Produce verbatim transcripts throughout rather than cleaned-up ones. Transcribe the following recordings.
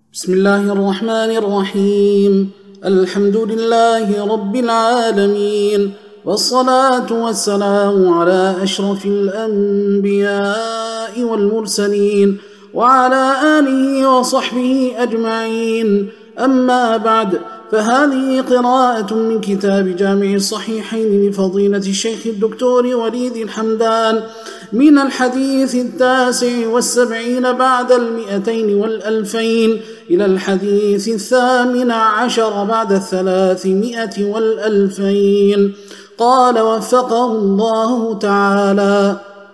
بسم الله الرحمن الرحيم. الحمد لله رب العالمين، والصلاة والسلام على أشرف الأنبياء والمرسلين وعلى آله وصحبه أجمعين. أما بعد، فهذه قراءة من كتاب جامع الصحيحين لفضيلة الشيخ الدكتور وليد الحمدان من الحديث التاسع والسبعين بعد المئتين والألفين إلى الحديث الثامن عشر بعد الثلاثمائة والألفين. قال وفقه الله تعالى: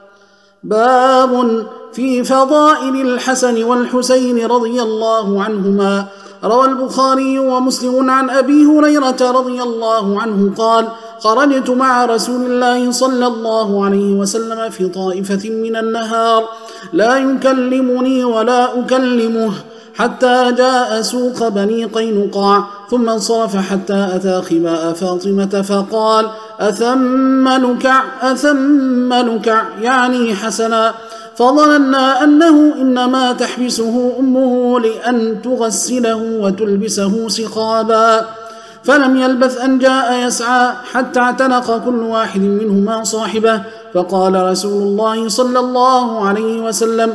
باب في فضائل الحسن والحسين رضي الله عنهما. روى البخاري ومسلم عن أبي هريرة رضي الله عنه قال: خرجت مع رسول الله صلى الله عليه وسلم في طائفة من النهار، لا يكلمني ولا أكلمه، حتى جاء سوق بني قينقاع، ثم انصرف حتى أتى خباء فاطمة فقال: أثم نكع أثم نكع، يعني حسنا. فظننا أنه إنما تحبسه أمه لأن تغسله وتلبسه سخابا. فلم يلبث أن جاء يسعى حتى اعتنق كل واحد منهما صاحبه، فقال رسول الله صلى الله عليه وسلم: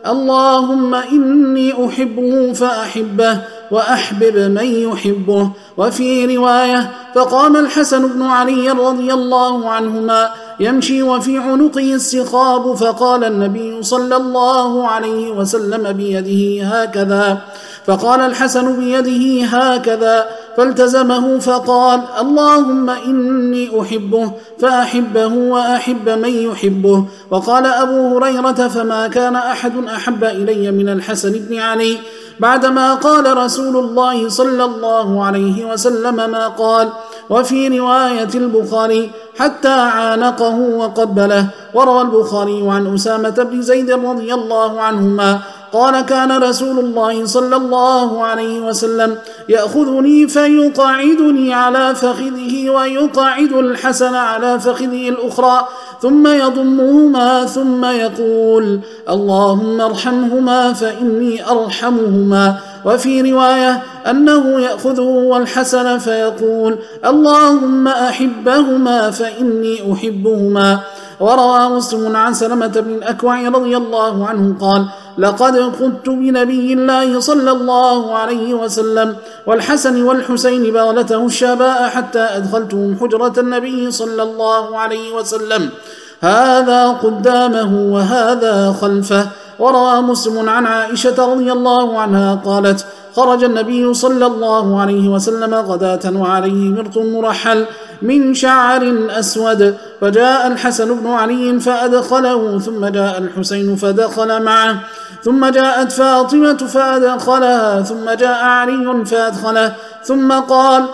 اللهم إني أحبه فأحبه وأحبب من يحبه. وفي رواية: فقام الحسن بن علي رضي الله عنهما يمشي وفي عنقه السخاب، فقال النبي صلى الله عليه وسلم بيده هكذا، فقال الحسن بيده هكذا، فالتزمه فقال: اللهم إني أحبه فأحبه وأحب من يحبه. وقال أبو هريرة: فما كان أحد أحب إلي من الحسن بن علي بعدما قال رسول الله صلى الله عليه وسلم ما قال. وفي رواية البخاري: حتى عانقه وقبله. وروى البخاري عن أسامة بن زيد رضي الله عنهما قال: كان رسول الله صلى الله عليه وسلم يأخذني فيقعدني على فخذه ويقعد الحسن على فخذه الأخرى، ثم يضمهما ثم يقول: اللهم ارحمهما فإني أرحمهما. وفي رواية أنه يأخذه والحسن فيقول: اللهم أحبهما فإني أحبهما. وروى مسلم عن سلمة بن الأكوع رضي الله عنه قال: لقد خدت بنبي الله صلى الله عليه وسلم والحسن والحسين بغلته الشاباء حتى أدخلتهم حجرة النبي صلى الله عليه وسلم، هذا قدامه وهذا خلفه. وروى مسلم عن عائشة رضي الله عنها قالت: خرج النبي صلى الله عليه وسلم غداة وعليه مرط مرحل من شعر أسود، فجاء الحسن بن علي فأدخله، ثم جاء الحسين فدخل معه، ثم جاءت فاطمة فأدخلها، ثم جاء علي فأدخله، ثم قال: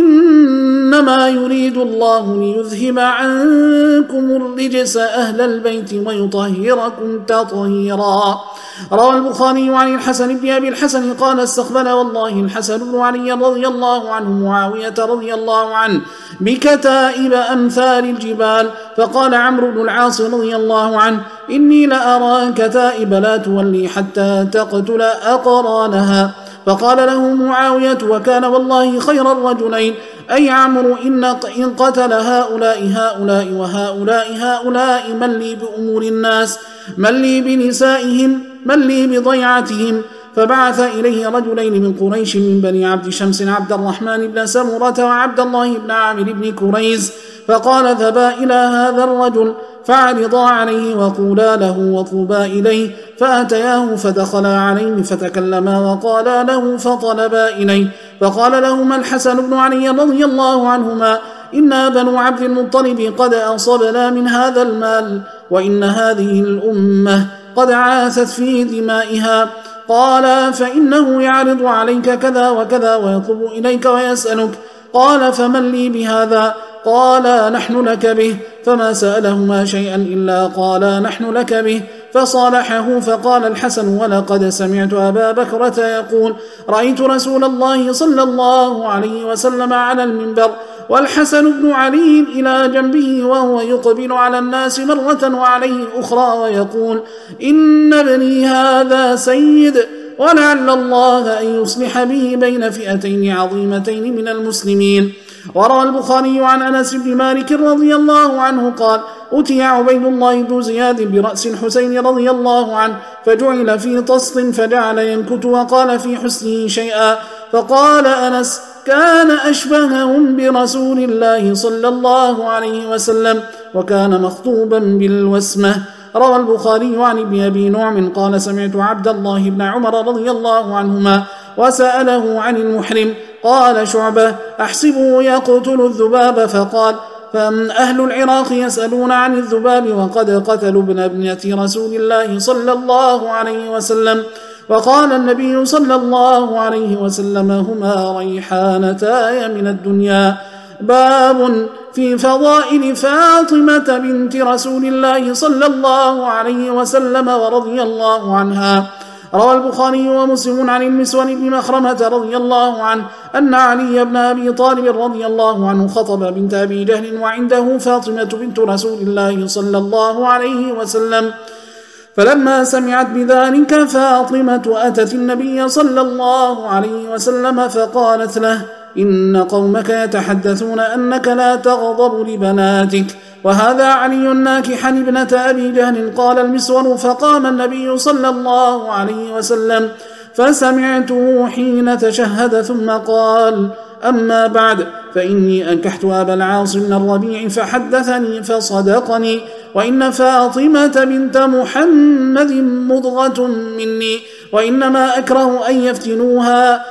إنما يريد الله ليذهب عنكم الرجس أهل البيت ويطهركم تطهيرا. روى البخاري عن الحسن بن أبي الحسن قال: استقبل والله الحسن بن علي رضي الله عنه معاوية رضي الله عنه بكتائب أمثال الجبال، فقال عمرو بن العاص رضي الله عنه: إني لأرى كتائب لا تولي حتى تقتل أقرانها. فقال له معاوية: وكان والله خير الرجلين، أي عمرو إن قتل هؤلاء هؤلاء وهؤلاء هؤلاء، من لي بأمور الناس، من لي بنسائهم، من لي بضيعتهم. فبعث إليه رجلين من قريش من بني عبد شمس، عبد الرحمن بن سمرة وعبد الله بن عامر بن كريز، فقال: اذهبا إلى هذا الرجل فعرضا عليه وقولا له واطلبا إليه. فأتياه فدخلا عليه فتكلما وقالا له فطلبا إليه. فقال لهما الحسن بن علي رضي الله عنهما: إنا بنو عبد المطلب قد أصبنا من هذا المال، وإن هذه الأمة قد عاثت في دمائها. قال: فإنه يعرض عليك كذا وكذا ويطلب إليك ويسألك. قال: فمن لي بهذا؟ قال: نحن لك به. فما سألهما شيئا إلا قالا: نحن لك به. فصالحه. فقال الحسن: ولقد سمعت أبا بكرة يقول: رأيت رسول الله صلى الله عليه وسلم على المنبر والحسن بن علي إلى جنبه وهو يقبل على الناس مرة وعليه أخرى ويقول: إن ابني هذا سيد ولعل الله أن يصلح به بين فئتين عظيمتين من المسلمين. وروى البخاري عن أنس بن مالك رضي الله عنه قال: أتي عبيد الله بن زياد برأس الحسين رضي الله عنه فجعل في طست فجعل ينكت وقال في حسنه شيئا، فقال أنس: كان أشبههم برسول الله صلى الله عليه وسلم، وكان مخطوبا بالوسمة. روى البخاري عن ابن أبي نعم قال: سمعت عبد الله بن عمر رضي الله عنهما وسأله عن المحرم. قال شعبة: أحسبه يقتل الذباب. فقال: فأهل العراق يسألون عن الذباب وقد قتلوا ابن ابنة رسول الله صلى الله عليه وسلم. وقال النبي صلى الله عليه وسلم: هما ريحانتاي من الدنيا. باب في فضائل فاطمة بنت رسول الله صلى الله عليه وسلم ورضي الله عنها. روى البخاري ومسلم عن المسور بن مخرمة رضي الله عنه أن علي بن أبي طالب رضي الله عنه خطب بنت أبي جهل وعنده فاطمة بنت رسول الله صلى الله عليه وسلم، فلما سمعت بذلك فاطمة أتت النبي صلى الله عليه وسلم فقالت له: إن قومك يتحدثون أنك لا تغضب لبناتك، وهذا علي ناكحا ابنة أبي جهل. قال المسور: فقام النبي صلى الله عليه وسلم فسمعته حين تشهد ثم قال: أما بعد، فإني أنكحت أبا العاص بن الربيع فحدثني فصدقني، وإن فاطمة بنت محمد مضغة مني، وإنما أكره أن يفتنوها،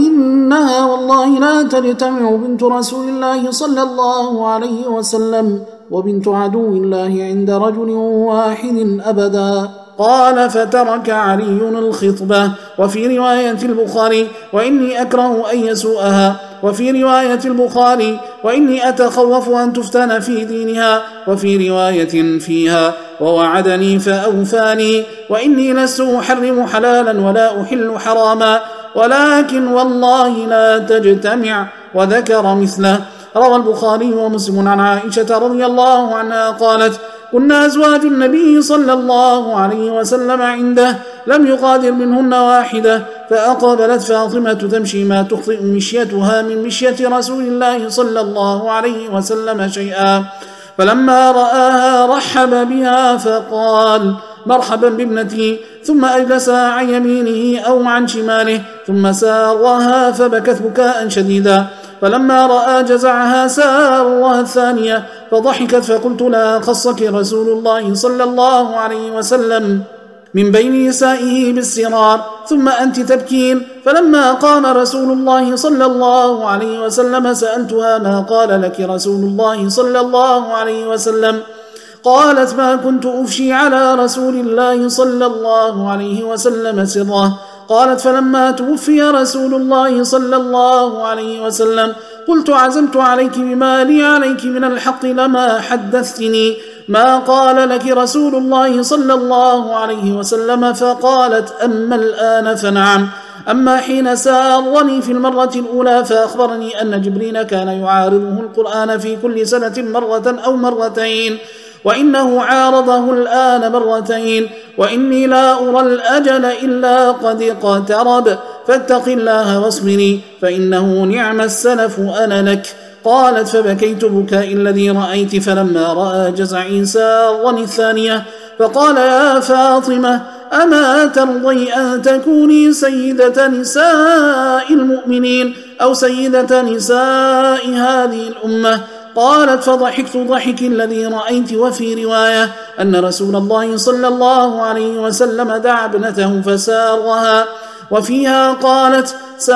وإنها والله لا تجتمع بنت رسول الله صلى الله عليه وسلم وبنت عدو الله عند رجل واحد أبدا. قال: فترك علي الخطبة. وفي رواية البخاري: وإني أكره أن يسوءها. وفي رواية البخاري: وإني أتخوف أن تفتن في دينها. وفي رواية فيها: ووعدني فأوفاني، وإني لست أحرم حلالا ولا أحل حراما، ولكن والله لا تجتمع، وذكر مثله. روى البخاري ومسلم عن عائشة رضي الله عنها قالت: كنا أزواج النبي صلى الله عليه وسلم عنده، لم يقادر منهن واحدة، فأقبلت فاطمة تمشي ما تخطئ مشيتها من مشية رسول الله صلى الله عليه وسلم شيئا، فلما رآها رحب بها فقال: مرحبا بابنتي، ثم أجلسها عن يمينه أو عن شماله، ثم سارها فبكت بكاء شديدا، فلما رأى جزعها سارها الثانية فضحكت، فقلت لها: خصك رسول الله صلى الله عليه وسلم من بين نسائه بالسرار، ثم أنت تبكين. فلما قام رسول الله صلى الله عليه وسلم سألتها: ما قال لك رسول الله صلى الله عليه وسلم؟ قالت: ما كنت أفشي على رسول الله صلى الله عليه وسلم سره. قالت: فلما توفي رسول الله صلى الله عليه وسلم قلت: عزمت عليك بما لي عليك من الحق لما حدثتني ما قال لك رسول الله صلى الله عليه وسلم. فقالت: أما الآن فنعم، أما حين سارني في المرة الأولى فأخبرني أن جبريل كان يعارضه القرآن في كل سنة مرة أو مرتين، وإنه عارضه الآن مرتين، وإني لا أرى الأجل إلا قد اقترب، فاتق الله واصبري، فإنه نعم السلف أنا لك. قالت: فبكيت بكاء الذي رأيت، فلما رأى جزعي سارني الثانية فقال: يا فاطمة، أما ترضي أن تكوني سيدة نساء المؤمنين أو سيدة نساء هذه الأمة؟ قالت: فضحكت ضحك الذي رأيت. وفي رواية أن رسول الله صلى الله عليه وسلم دعا ابنته فسارها، وفيها قالت: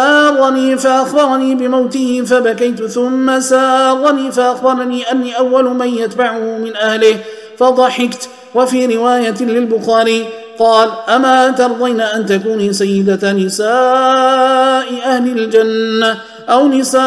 سارني فأخبرني بموته فبكيت، ثم سارني فأخبرني أني أول من يتبعه من أهله فضحكت. وفي رواية للبخاري قال: أما ترضين أن تكوني سيدة نساء أهل الجنة أو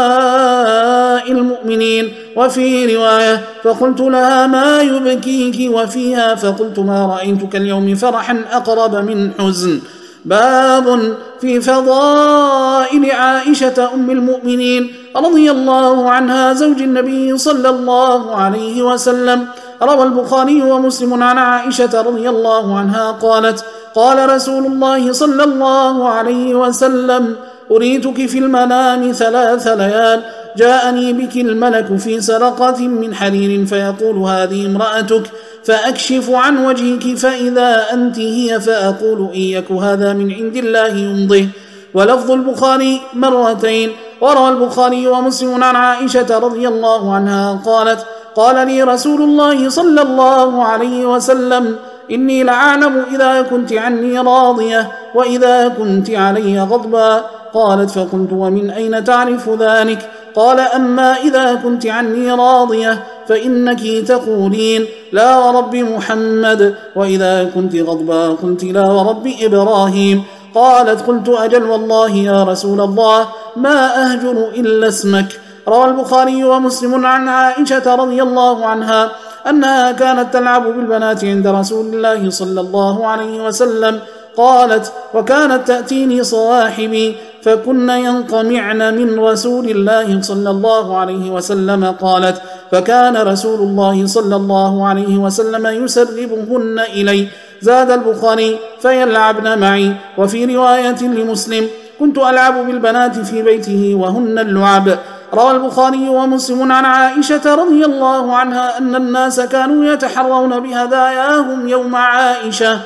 نساء المؤمنين؟ وفي رواية: فقلت لها: ما يبكيك؟ وفيها: فقلت: ما رأيتك اليوم فرحا أقرب من حزن. باب في فضائل عائشة أم المؤمنين رضي الله عنها زوج النبي صلى الله عليه وسلم. روى البخاري ومسلم عن عائشة رضي الله عنها قالت: قال رسول الله صلى الله عليه وسلم: أريتك في المنام ثلاث ليال، جاءني بك الملك في سرقة من حرير فيقول: هذه امرأتك، فأكشف عن وجهك فإذا أنت هي، فأقول: إن يك هذا من عند الله يمضه. ولفظ البخاري مرتين. وروى البخاري ومسلم عن عائشة رضي الله عنها قالت: قال لي رسول الله صلى الله عليه وسلم: إني لأعلم إذا كنت عني راضية وإذا كنت علي غضبا. قالت: فقلت: ومن أين تعرف ذلك؟ قال: أما إذا كنت عني راضية فإنك تقولين: لا ورب محمد، وإذا كنت غضبا قلت: لا ورب إبراهيم. قالت: قلت: أجل والله يا رسول الله ما أهجر إلا اسمك. روى البخاري ومسلم عن عائشة رضي الله عنها أنها كانت تلعب بالبنات عند رسول الله صلى الله عليه وسلم. قالت: وكانت تأتيني صواحبي فكن ينقمعن من رسول الله صلى الله عليه وسلم. قالت: فكان رسول الله صلى الله عليه وسلم يسربهن إلي. زاد البخاري: فيلعبن معي. وفي رواية لمسلم: كنت ألعب بالبنات في بيته وهن اللعب. روى البخاري ومسلم عن عائشة رضي الله عنها أن الناس كانوا يتحرون بهداياهم يوم عائشة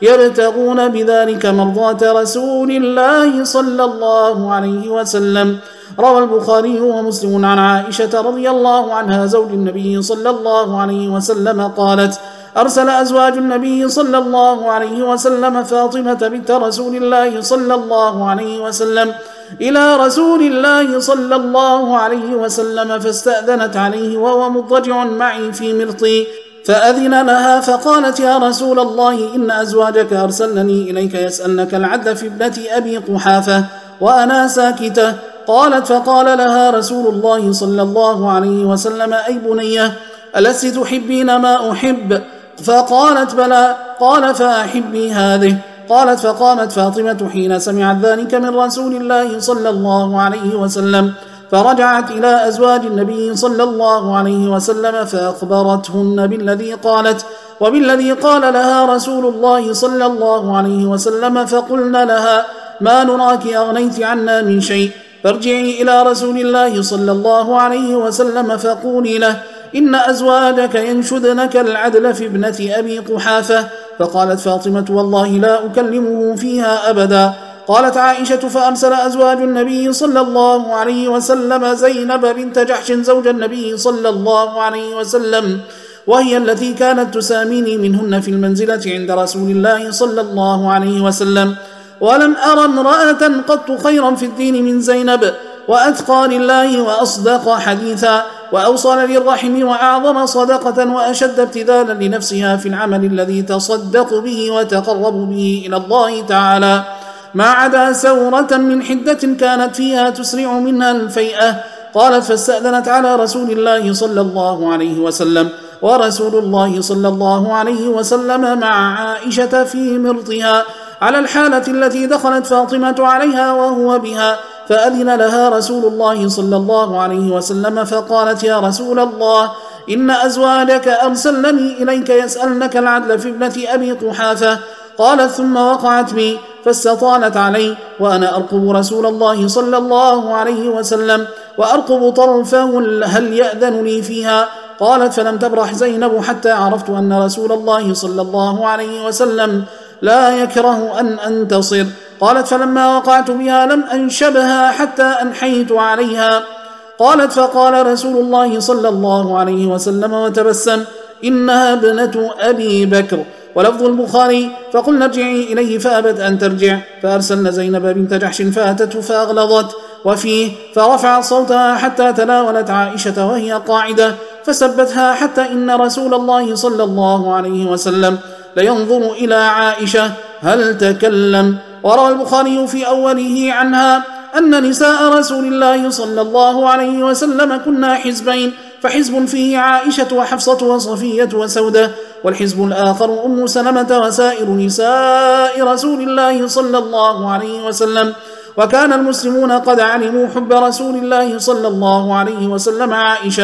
يبتغون بذلك مرضاة رسول الله صلى الله عليه وسلم. روى البخاري ومسلم عن عائشة رضي الله عنها زوج النبي صلى الله عليه وسلم قالت: أرسل أزواج النبي صلى الله عليه وسلم فاطمة بنت رسول الله صلى الله عليه وسلم إلى رسول الله صلى الله عليه وسلم فاستأذنت عليه وهو مضطجع معي في مرطي، فأذن لها فقالت: يا رسول الله إن أزواجك أرسلني إليك يسألنك العدل في ابنة أبي قحافة وأنا ساكتة. قالت: فقال لها رسول الله صلى الله عليه وسلم: أي بنية، ألست تحبين ما أحب؟ فقالت: بلى. قال: فأحبي هذه. قالت: فقامت فاطمة حين سمعت ذلك من رسول الله صلى الله عليه وسلم فرجعت إلى أزواج النبي صلى الله عليه وسلم فأخبرتهن بالذي قالت وبالذي قال لها رسول الله صلى الله عليه وسلم، فقلن لها: ما نراك أغنيت عنا من شيء، فارجعي إلى رسول الله صلى الله عليه وسلم فقولي له: إن أزواجك ينشدنك العدل في ابنة أبي قحافة. فقالت فاطمة: والله لا أكلمه فيها أبدا. قالت عائشة: فأرسل أزواج النبي صلى الله عليه وسلم زينب بنت جحش زوج النبي صلى الله عليه وسلم، وهي التي كانت تساميني منهن في المنزلة عند رسول الله صلى الله عليه وسلم، ولم أرى امرأة قط خيرا في الدين من زينب، وأتقى لله وأصدق حديثا، وأوصل للرحم وأعظم صدقة، وأشد ابتذالا لنفسها في العمل الذي تصدق به وتقرب به إلى الله تعالى، ما عدا سورة من حدة كانت فيها تسرع منها الفيئة. قالت: فاستأذنت على رسول الله صلى الله عليه وسلم، ورسول الله صلى الله عليه وسلم مع عائشة في مرضها على الحالة التي دخلت فاطمة عليها وهو بها، فأذن لها رسول الله صلى الله عليه وسلم فقالت: يا رسول الله إن أزواجك أرسلني إليك يسألنك العدل في ابنة أبي قحافة. قالت: ثم وقعت بي فاستطالت علي وأنا أرقب رسول الله صلى الله عليه وسلم وأرقب طرفه هل يأذن لي فيها. قالت: فلم تبرح زينب حتى عرفت أن رسول الله صلى الله عليه وسلم لا يكره أن أنتصر. قالت: فلما وقعت بها لم أنشبها حتى أنحيت عليها. قالت: فقال رسول الله صلى الله عليه وسلم وتبسم: إنها ابنة أبي بكر. ولفظ البخاري: فقلنا ارجعي إليه فأبت أن ترجع، فأرسلن زينب بنت جحش فأتته فأغلظت. وفيه: فرفعت صوتها حتى تناولت عائشة وهي قاعدة فسبتها حتى إن رسول الله صلى الله عليه وسلم لينظر إلى عائشة هل تكلم. وروى البخاري في أوله عنها أن نساء رسول الله صلى الله عليه وسلم كنا حزبين، فحزب فيه عائشة وحفصة وصفية وسودة، والحزب الآخر أم سلمة وسائر نساء رسول الله صلى الله عليه وسلم. وكان المسلمون قد علموا حب رسول الله صلى الله عليه وسلم عائشة،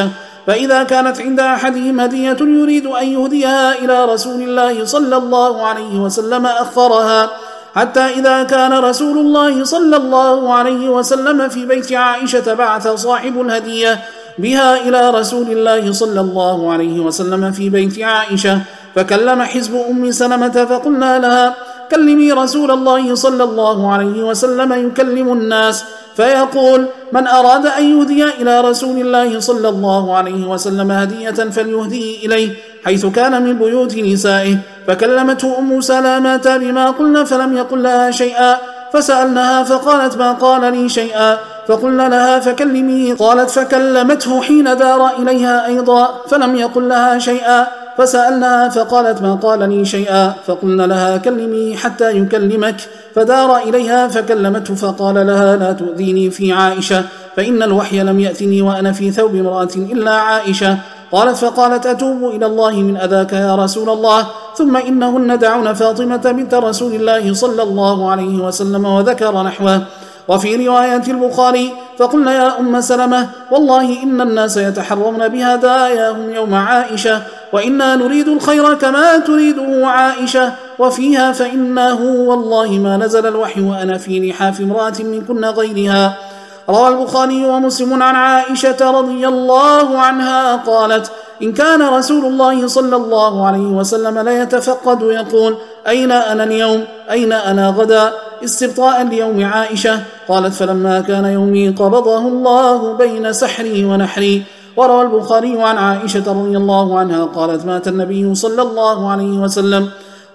فإذا كانت عند أحدهم هدية يريد أن يهديها إلى رسول الله صلى الله عليه وسلم أخرها، حتى إذا كان رسول الله صلى الله عليه وسلم في بيت عائشة بعث صاحب الهدية بها إلى رسول الله صلى الله عليه وسلم في بيت عائشة، فكلم حزب أم سلمة فقلنا لها: كلمي رسول الله صلى الله عليه وسلم يكلم الناس فيقول: من أراد أن يهدي إلى رسول الله صلى الله عليه وسلم هدية فليهديه إليه حيث كان من بيوت نسائه. فكلمته أم سلمة بما قلنا فلم يقل لها شيئا، فسألناها فقالت: ما قال لي شيئا. فقلنا لها: فكلميه. قالت: فكلمته حين دار إليها أيضا فلم يقل لها شيئا، فسألناها فقالت: ما قال لي شيئا. فقلنا لها: كلميه حتى يكلمك. فدار إليها فكلمته فقال لها: لا تؤذيني في عائشة، فإن الوحي لم يأتني وأنا في ثوب امرأة إلا عائشة. قالت: فقالت: أتوب إلى الله من أذاك يا رسول الله، ثم إنهن دعون فاطمة بنت رسول الله صلى الله عليه وسلم، وذكر نحوه. وفي رواية البخاري: فقلنا يا أم سلمة والله إن الناس يتحرون بهداياهم يوم عائشة، وإنا نريد الخير كما تريده عائشة، وفيها فإنه والله ما نزل الوحي وأنا في لحاف امرأة منكن غيرها. روى البخاري ومسلم عن عائشة رضي الله عنها قالت: إن كان رسول الله صلى الله عليه وسلم لا يتفقد يقول: أين أنا اليوم؟ أين أنا غدا؟ استبطاء ليوم عائشة. قالت: فلما كان يومي قبضه الله بين سحري ونحري. وروى البخاري عن عائشة رضي الله عنها قالت: مات النبي صلى الله عليه وسلم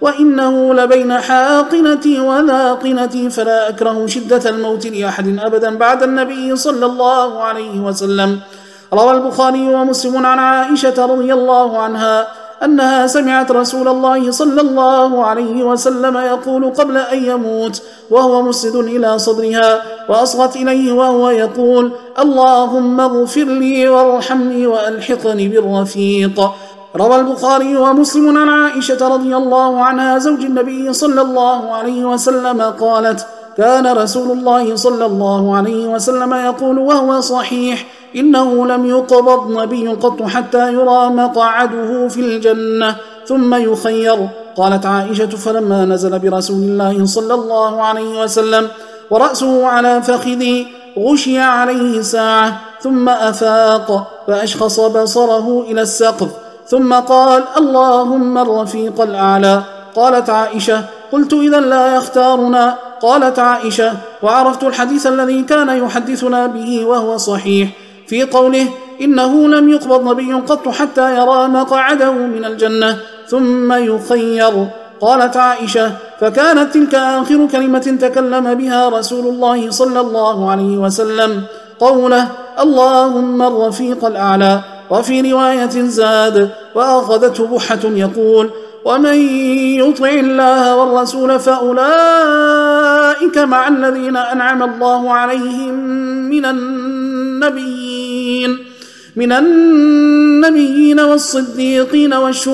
وإنه لبين حاقنتي وذاقنتي، فلا أكره شدة الموت لأحد أبدا بعد النبي صلى الله عليه وسلم. روى البخاري ومسلم عن عائشة رضي الله عنها أنها سمعت رسول الله صلى الله عليه وسلم يقول قبل أن يموت وهو مسند إلى صدرها، وأصغت إليه وهو يقول: اللهم اغفر لي وارحمني وألحقني بالرفيق. روى البخاري ومسلم عن عائشة رضي الله عنها زوج النبي صلى الله عليه وسلم قالت: كان رسول الله صلى الله عليه وسلم يقول وهو صحيح: إنه لم يقبض نبي قط حتى يرى مقعده في الجنة ثم يخير. قالت عائشة: فلما نزل برسول الله صلى الله عليه وسلم ورأسه على فخذي غشي عليه ساعة ثم أفاق فأشخص بصره إلى السقف ثم قال: اللهم الرفيق الأعلى. قالت عائشة: قلت: إذا لا يختارنا. قالت عائشة: وعرفت الحديث الذي كان يحدثنا به وهو صحيح في قوله: إنه لم يقبض نبي قط حتى يرى مقعده من الجنة ثم يخير. قالت عائشة: فكانت تلك آخر كلمة تكلم بها رسول الله صلى الله عليه وسلم قوله: اللهم الرفيق الأعلى. وفي رواية زاد: وأخذته بحة يقول: ومن يطع الله والرسول فأولئك مع الذين أنعم الله عليهم من النبيين من النبيين والصديقين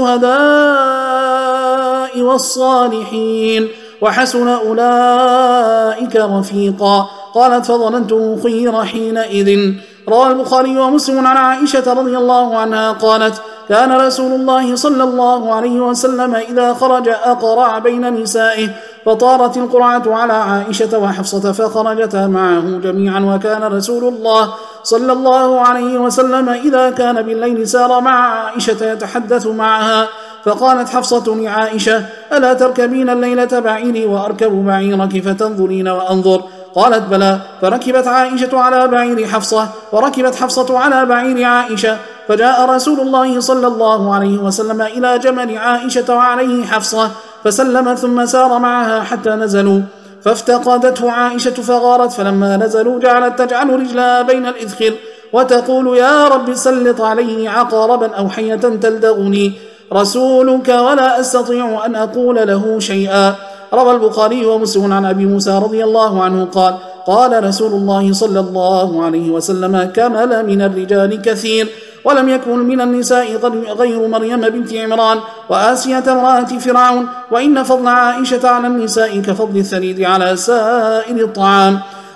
والشهداء والصالحين وحسن أولئك رفيقا. قالت: فظننته خير حينئذ. روى البخاري ومسلم عن عائشة رضي الله عنها قالت: كان رسول الله صلى الله عليه وسلم إذا خرج أقرع بين نسائه، فطارت القرعة على عائشة وحفصة فخرجتا معه جميعا. وكان رسول الله صلى الله عليه وسلم إذا كان بالليل سار مع عائشة يتحدث معها، فقالت حفصة لعائشة: ألا تركبين الليلة بعيري وأركب بعيرك فتنظرين وأنظر؟ قالت: بلى. فركبت عائشة على بعير حفصة وركبت حفصة على بعير عائشة، فجاء رسول الله صلى الله عليه وسلم إلى جمل عائشة وعليه حفصة فسلم ثم سار معها حتى نزلوا، فافتقدته عائشة فغارت، فلما نزلوا جعلت تجعل رجلها بين الإذخر وتقول: يا رب سلط عليه عقربا أو حية تلدغني رسولك ولا أستطيع أن أقول له شيئا. روى البخاري ومسلم عن أبي موسى رضي الله عنه قال: قال رسول الله صلى الله عليه وسلم: كمل من الرجال كثير ولم يكن من النساء غير مريم بنت عمران وآسية امرأة فرعون، وإن فضل عائشة على النساء كفضل الثريد على سائر الطعام.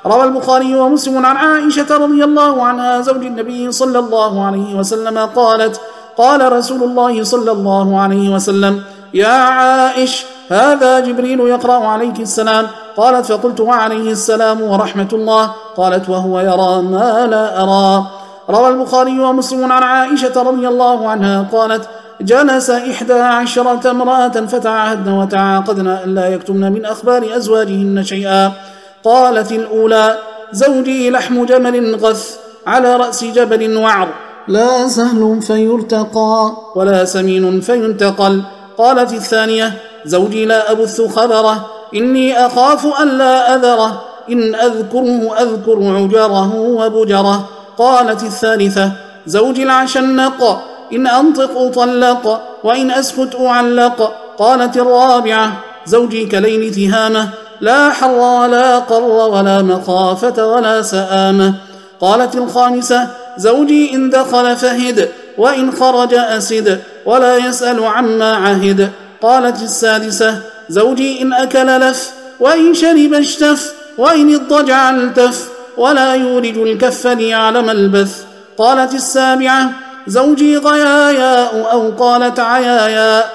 روى البخاري ومسلم عن عائشة رضي الله عنها زوج النبي صلى الله عليه وسلم قالت: قال رسول الله صلى الله عليه وسلم: يا عائش، هذا جبريل يقرأ عليك السلام. قالت: فقلت: وعليه السلام ورحمة الله. قالت: وهو يرى ما لا أرى. روى البخاري ومسلم عن عائشة رضي الله عنها قالت: جلس إحدى عشرة امرأة فتعاهدن وتعاقدن ألا يكتمن من أخبار أزواجهن شيئا. قالت الأولى: زوجي لحم جمل غث على رأس جبل وعر، لا سهل فيرتقى ولا سمين فينتقل. قالت الثانية: زوجي لا أبث خبره، إني أخاف أن لا أذره، إن أذكره أذكر عجره وبجره. قالت الثالثة: زوجي العشنق، إن أنطق أطلق، وإن أسكت أعلق. قالت الرابعة: زوجي كليل تهامة، لا حر ولا قر ولا مخافة ولا سآمة. قالت الخامسة: زوجي إن دخل فهد، وإن خرج أسد، ولا يسأل عما عهد. قالت السادسة: زوجي إن أكل لف، وإن شرب اشتف، وإن اضطجع التف، ولا يولج الكف ليعلم البث. قالت السابعة: زوجي غياياء، أو قالت عياياء،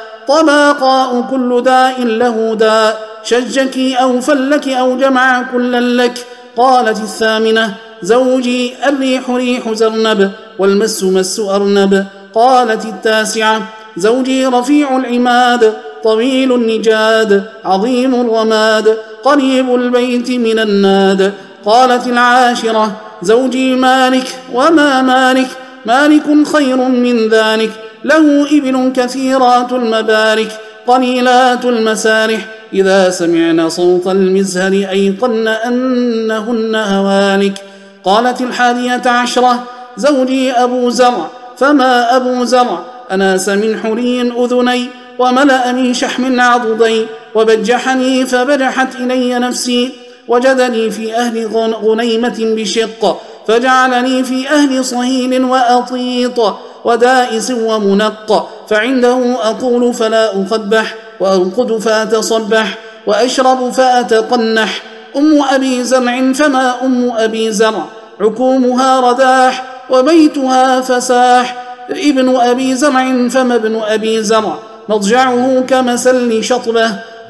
طباقاء كل داء له داء، شجك أو فلك أو جمع كلا لك. قالت الثامنة: زوجي الريح ريح زرنب، والمس مس أرنب. قالت التاسعة: زوجي رفيع العماد، طويل النجاد، عظيم الرماد، قريب البيت من الناد. قالت العاشرة: زوجي مالك، وما مالك، مالك خير من ذلك، له إبل كثيرات المبارك، قليلات المسارح، إذا سمعن صوت المزهر أيقن أنهن هوالك. قالت الحادية عشرة: زوجي أبو زرع، فما أبو زرع، أناس من حري أذني، وملأ من شحم عضدي، وبجحني فبجحت إلي نفسي، وجدني في أهل غنيمة بشق، فجعلني في أهل صهيل وأطيط، ودائس ومنق، فعنده أقول فلا أخبح، وأرقد فأتصبح، وأشرب فأتقنح. أم أبي زرع، فما أم أبي زرع، عكومها رداح، وبيتها فساح. ابن أبي زرع، فما ابن أبي زرع، مضجعه كمسل شطبه،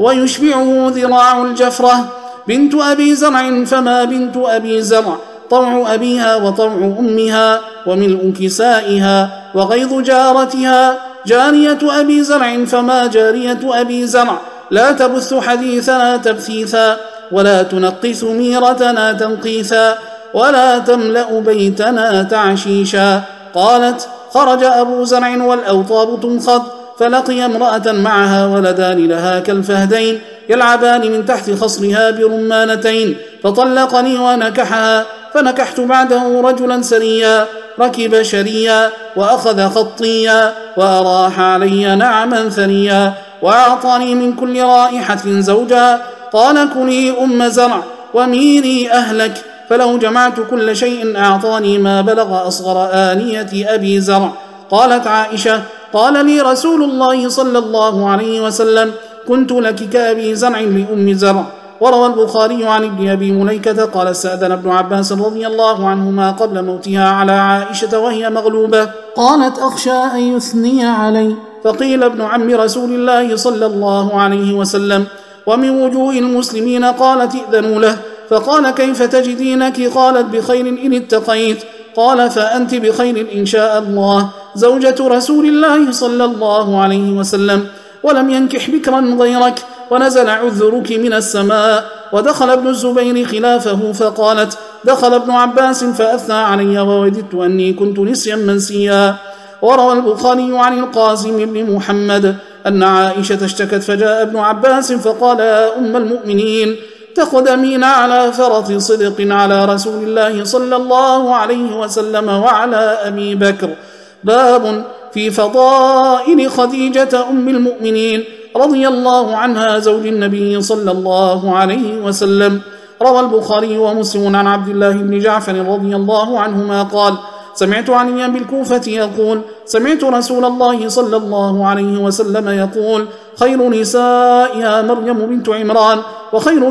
ويشبعه ذراع الجفرة. بنت أبي زرع، فما بنت أبي زرع، طوع أبيها وطوع أمها، وملء كسائها، وغيظ جارتها. جارية أبي زرع، فما جارية أبي زرع، لا تبث حديثنا تبثيثا، ولا تنقث ميرتنا تنقيثا، ولا تملأ بيتنا تعشيشا. قالت: خرج أبو زرع والأوطاب تنخض، فلقي امرأة معها ولدان لها كالفهدين يلعبان من تحت خصرها برمانتين، فطلقني ونكحها، فنكحت بعده رجلا سريا، ركب شريا، وأخذ خطيا، وأراح علي نعما ثريا، وأعطاني من كل رائحة زوجا. قال: كلي أم زرع، وميري أهلك، فلو جمعت كل شيء أعطاني ما بلغ أصغر آنية أبي زرع. قالت عائشة: قال لي رسول الله صلى الله عليه وسلم: كنت لك كأبي زرع لأم زرع. وروى البخاري عن ابن أبي مليكة قال: استأذن ابن عباس رضي الله عنهما قبل موتها على عائشة وهي مغلوبة، قالت: أخشى أن يثني علي، فقيل: ابن عم رسول الله صلى الله عليه وسلم. ومن وجوه المسلمين قالت: ائذنوا له. فقال: كيف تجدينك؟ قالت: بخير إن اتقيت. قال: فأنت بخير إن شاء الله، زوجة رسول الله صلى الله عليه وسلم، ولم ينكح بكرا غيرك، ونزل عذرك من السماء. ودخل ابن الزبير خلافه، فقالت: دخل ابن عباس فأثنى علي، ووددت أني كنت نسيا منسيا. وروى البخاري عن القاسم بن محمد أن عائشة اشتكت، فجاء ابن عباس فقال: يا أم المؤمنين، تقدمين على فرط صدق على رسول الله صلى الله عليه وسلم وعلى أبي بكر. باب في فضائل خديجة أم المؤمنين رضي الله عنها زوج النبي صلى الله عليه وسلم. روى البخاري ومسلم عن عبد الله بن جعفر رضي الله عنهما قال: سمعت عليا بالكوفة يقول سمعت رسول الله صلى الله عليه وسلم يقول خير نسائها مريم بنت عمران وخير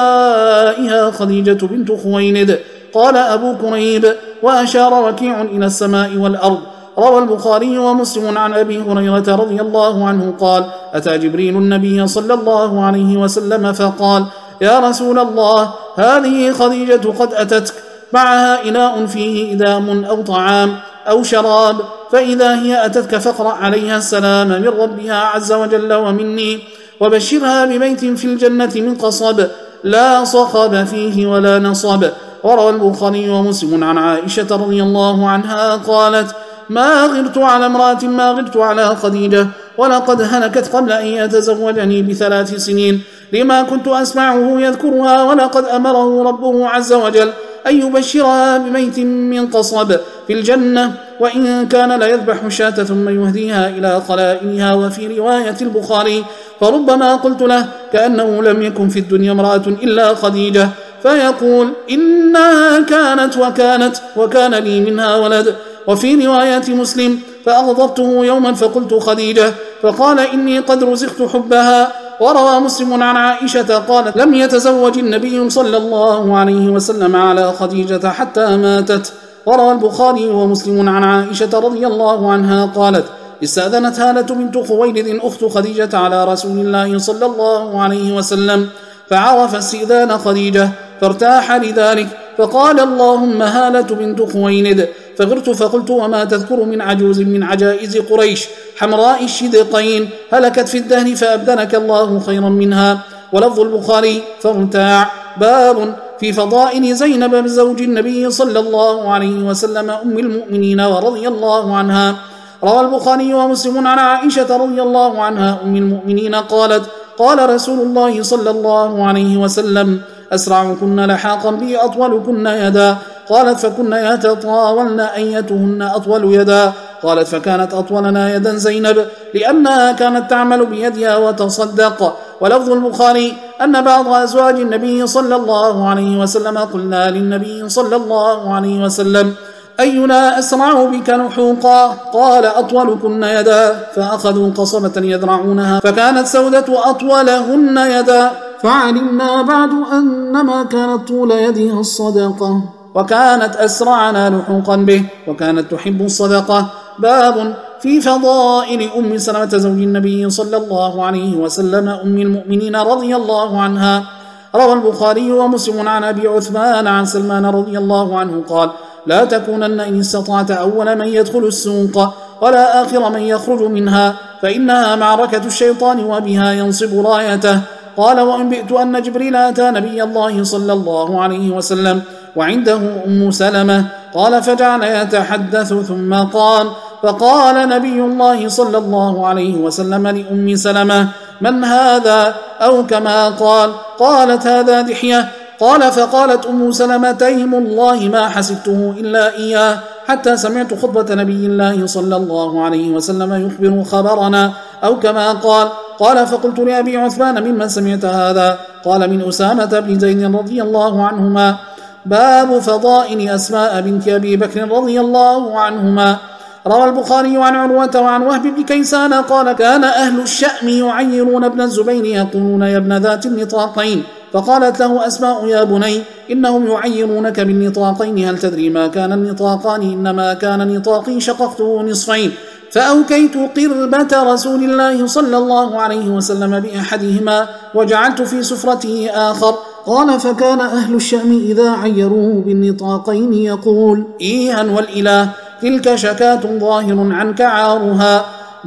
نسائها خديجة بنت خويلد. قال أبو كريب وأشار وكيع إلى السماء والأرض. روى البخاري ومسلم عن أبي هريرة رضي الله عنه قال أتى جبريل النبي صلى الله عليه وسلم فقال يا رسول الله هذه خديجة قد أتتك معها إناء فيه إدام أو طعام أو شراب، فإذا هي أتتك فاقرأ عليها السلام من ربها عز وجل ومني، وبشرها ببيت في الجنة من قصب لا صخب فيه ولا نصب. وروى البخاري ومسلم عن عائشة رضي الله عنها قالت ما غرت على امرأة ما غرت على خديجة، ولقد هلكت قبل أن يتزوجني بثلاث سنين لما كنت أسمعه يذكرها، ولقد أمره ربه عز وجل أن يبشرها ببيت من قصب في الجنة، وإن كان ليذبح شاة ثم يهديها إلى خلائلها. وفي رواية البخاري فربما قلت له كأنه لم يكن في الدنيا امرأة إلا خديجة، فيقول إنها كانت وكانت وكان لي منها ولد. وفي رواية مسلم فأغضبته يوما فقلت خديجة، فقال إني قد رزقت حبها. وروى مسلم عن عائشة قالت لم يتزوج النبي صلى الله عليه وسلم على خديجة حتى ماتت. وروى البخاري ومسلم عن عائشة رضي الله عنها قالت استأذنت هالة بنت خويلد أخت خديجة على رسول الله صلى الله عليه وسلم فعرف استئذان خديجة فارتاح لذلك، فقال اللهم هالة بنت خويلد، فغرت فقلت وما تذكر من عجوز من عجائز قريش حمراء الشدقين هلكت في الدهر فأبدلك الله خيرا منها. ولفظ البخاري فارتاع. باب في فضائل زينب زوج النبي صلى الله عليه وسلم أم المؤمنين ورضي الله عنها. روى البخاري ومسلم عن عائشة رضي الله عنها أم المؤمنين قالت قال رسول الله صلى الله عليه وسلم أسرعكن لحاقا بي أطولكن يدا. قالت فكن يتطاولن أيتهن أطول يدا. قالت فكانت أطولنا يدا زينب لأنها كانت تعمل بيدها وتصدق. ولفظ البخاري أن بعض أزواج النبي صلى الله عليه وسلم قلنا للنبي صلى الله عليه وسلم أينا أسرع بك لحوقا؟ قال أطولكن يدا، فأخذوا قصبة يذرعونها فكانت سودة أطولهن يدا، فعلمنا بعد أنما كانت طول يدها الصدقة وكانت أسرعنا لحوقا به وكانت تحب الصدقة. باب في فضائل أم سلمة زوج النبي صلى الله عليه وسلم أم المؤمنين رضي الله عنها. روى البخاري ومسلم عن أبي عثمان عن سلمان رضي الله عنه قال لا تكونن إن استطعت أول من يدخل السوق ولا آخر من يخرج منها، فإنها معركة الشيطان وبها ينصب رايته. قال وإن بئت أن جبريل أتى نبي الله صلى الله عليه وسلم وعنده أم سلمة، قال فجعل يتحدث ثم قال فقال نبي الله صلى الله عليه وسلم لأم سلمة من هذا؟ أو كما قال قالت هذا دحية. قال فقالت أم سلمة تيم الله ما حسبته إلا إياه، حتى سمعت خطبة نبي الله صلى الله عليه وسلم يخبر خبرنا، أو كما قال. قال فقلت لأبي عثمان ممن سمعت هذا؟ قال من أسامة بن زيد رضي الله عنهما. باب فضائل أسماء بنت أبي بكر رضي الله عنهما. روى البخاري عن عروة وعن وهب بن كيسان قال كان أهل الشأم يعيرون ابن الزبير يقولون يا ابن ذات النطاقين، فقالت له أسماء يا بني إنهم يعيرونك بالنطاقين، هل تدري ما كان النطاقان؟ إنما كان نطاقي شققته نصفين فأوكيت قربة رسول الله صلى الله عليه وسلم بأحدهما وجعلت في سفرته آخر. قال فكان أهل الشأم إذا عيروه بالنطاقين يقول إيها والإله تلك شكاة ظاهر عنك عارها.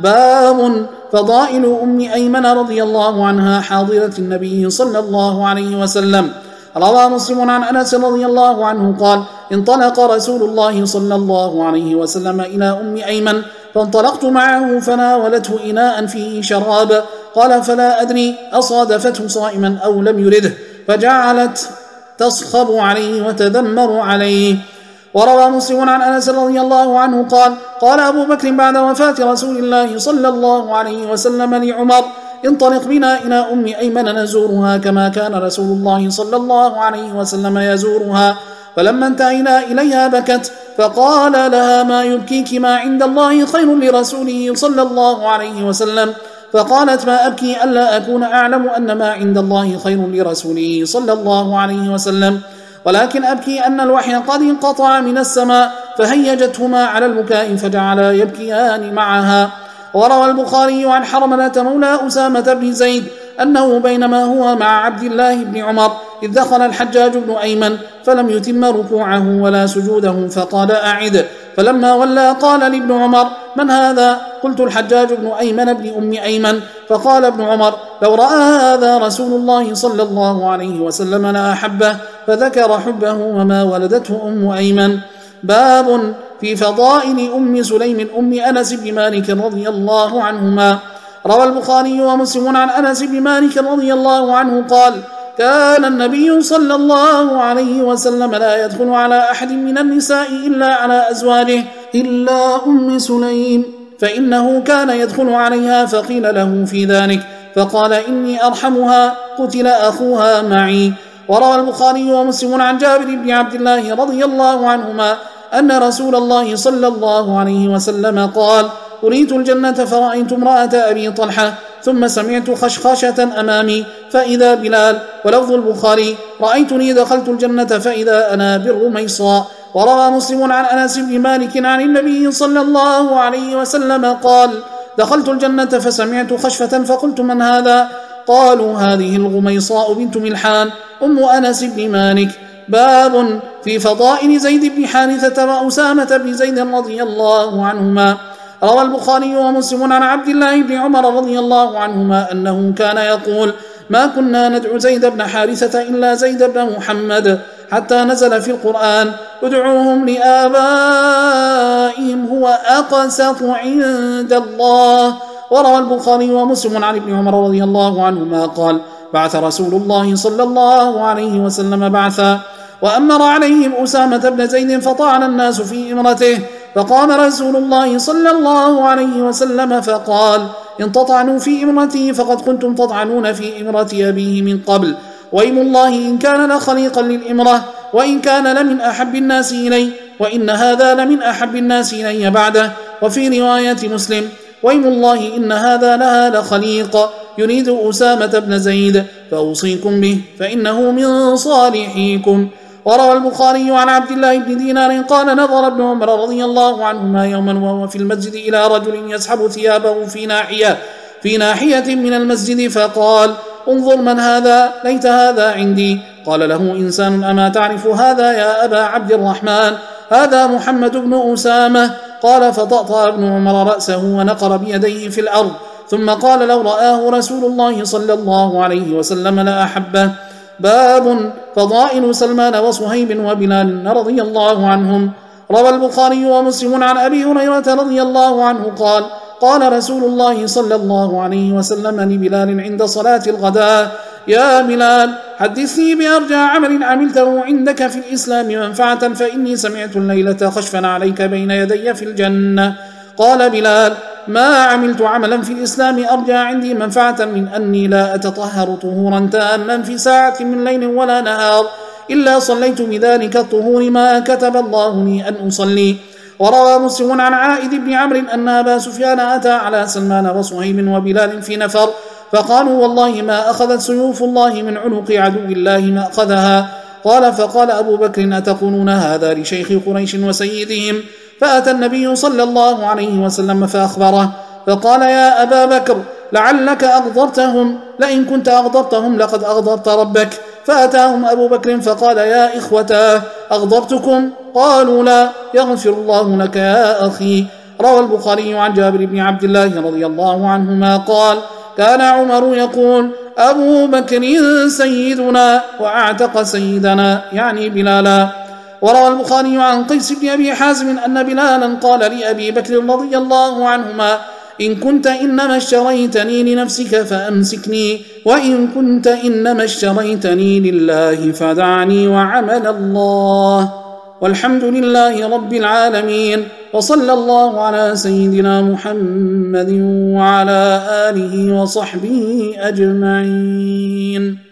باب فضائل أم أيمن رضي الله عنها حاضرة النبي صلى الله عليه وسلم. روى مسلم عن أنس رضي الله عنه قال انطلق رسول الله صلى الله عليه وسلم إلى أم أيمن فانطلقت معه فناولته إناء فيه شراب، قال فلا أدري أصادفته صائما أو لم يرده، فجعلت تصخب عليه وتذمر عليه. وروى مسلم عن أنس رضي الله عنه قال قال أبو بكر بعد وفاة رسول الله صلى الله عليه وسلم لعمر انطلق بنا إلى أم أيمن نزورها كما كان رسول الله صلى الله عليه وسلم يزورها. فلما انتهينا إليها بكت فقال لها ما يبكيك؟ ما عند الله خير لرسوله صلى الله عليه وسلم. فقالت ما أبكي ألا أكون أعلم أن ما عند الله خير لرسوله صلى الله عليه وسلم، ولكن أبكي أن الوحي قد انقطع من السماء فهيجتهما على البكاء فجعلا يبكيان معها. وروى البخاري عن حرملة مولى أسامة بن زيد أنه بينما هو مع عبد الله بن عمر إذ دخل الحجاج بن أيمن فلم يتم ركوعه ولا سجوده فقال أعد، فلما ولى قال لابن عمر من هذا؟ قلت الحجاج بن أيمن بن أم أيمن. فقال ابن عمر لو رأى هذا رسول الله صلى الله عليه وسلم لأحبه، فذكر حبه وما ولدته أم أيمن. باب في فضائل أم سليم أم أنس بن مالك رضي الله عنهما. روى البخاري ومسلم عن أنس بن مالك رضي الله عنه قال كان النبي صلى الله عليه وسلم لا يدخل على أحد من النساء إلا على أزواجه إلا أم سليم، فإنه كان يدخل عليها فقيل له في ذلك فقال إني أرحمها قتل أخوها معي. وروى البخاري ومسلم عن جابر بن عبد الله رضي الله عنهما أن رسول الله صلى الله عليه وسلم قال أريت الجنة فرأيت امرأة أبي طلحة ثم سمعت خشخشة أمامي فإذا بلال، ولفظ البخاري رأيتني دخلت الجنة فإذا أنا بالرميصاء. وروى مسلم عن أنس بن مالك عن النبي صلى الله عليه وسلم قال دخلت الجنة فسمعت خشفة فقلت من هذا؟ قالوا هذه الغميصاء بنت ملحان أم أنس بن مالك. باب في فضائل زيد بن حارثة وأسامة بن زيد رضي الله عنهما. روى البخاري ومسلم عن عبد الله بن عمر رضي الله عنهما أنه كان يقول ما كنا ندعو زيد بن حارثة إلا زيد بن محمد، حتى نزل في القرآن ادعوهم لآبائهم هو أقسط عند الله. وروى البخاري ومسلم عن ابن عمر رضي الله عنهما قال بعث رسول الله صلى الله عليه وسلم بعثا وأمر عليهم أسامة بن زيد فطعن الناس في إمرته، فقام رسول الله صلى الله عليه وسلم فقال إن تطعنوا في إمرتي فقد كنتم تطعنون في إمرة أبيه من قبل، وإم الله إن كان لخليقا للإمرة وإن كان لمن أحب الناس إلي، وإن هذا لمن أحب الناس إلي بعده. وفي رواية مسلم وإم الله إن هذا لها لخليق يريد أسامة بن زيد فأوصيكم به فإنه من صالحيكم. وروى البخاري عن عبد الله بن دينار قال نظر ابن عمر رضي الله عنهما يوما وهو في المسجد إلى رجل يسحب ثيابه في ناحية في ناحية من المسجد فقال انظر من هذا ليت هذا عندي. قال له إنسان أما تعرف هذا يا أبا عبد الرحمن؟ هذا محمد بن أسامة. قال فطأطأ ابن عمر رأسه ونقر بيديه في الأرض ثم قال لو رآه رسول الله صلى الله عليه وسلم لأحبه. باب فضائل سلمان وصهيب وبلال رضي الله عنهم. روى البخاري ومسلم عن أبي هريرة رضي الله عنه قال قال رسول الله صلى الله عليه وسلم لبلال عند صلاة الغداء يا بلال حدثني بأرجى عمل عملته عندك في الإسلام منفعة، فإني سمعت الليلة خشفا عليك بين يدي في الجنة. قال بلال ما عملت عملا في الإسلام أرجى عندي منفعة من أني لا أتطهر طهورا تاما في ساعة من ليل ولا نهار إلا صليت بذلك الطهور ما كتب الله لي أن أصلي. وروى مسلم عن عائد بن عمرو أن أبا سفيان أتى على سلمان وصهيب وبلال في نفر فقالوا والله ما أخذت سيوف الله من عنق عدو الله ما أخذها. قال فقال أبو بكر أتقولون هذا لشيخ قريش وسيدهم؟ فأتى النبي صلى الله عليه وسلم فأخبره فقال يا أبا بكر لعلك أغضرتهم، لئن كنت أغضرتهم لقد أغضرت ربك. فأتاهم أبو بكر فقال يا إخوتاه أغضرتكم؟ قالوا لا. يغفر الله لك يا أخي. روى البخاري عن جابر بن عبد الله رضي الله عنهما قال كان عمر يقول أبو بكر سيدنا وأعتق سيدنا يعني بلالا. وروى البخاري عن قيس بن أبي حازم أن بلالا قال لأبي بكر رضي الله عنهما إن كنت إنما اشتريتني لنفسك فأمسكني، وإن كنت إنما اشتريتني لله فدعني وعمل الله. والحمد لله رب العالمين، وصلى الله على سيدنا محمد وعلى آله وصحبه أجمعين.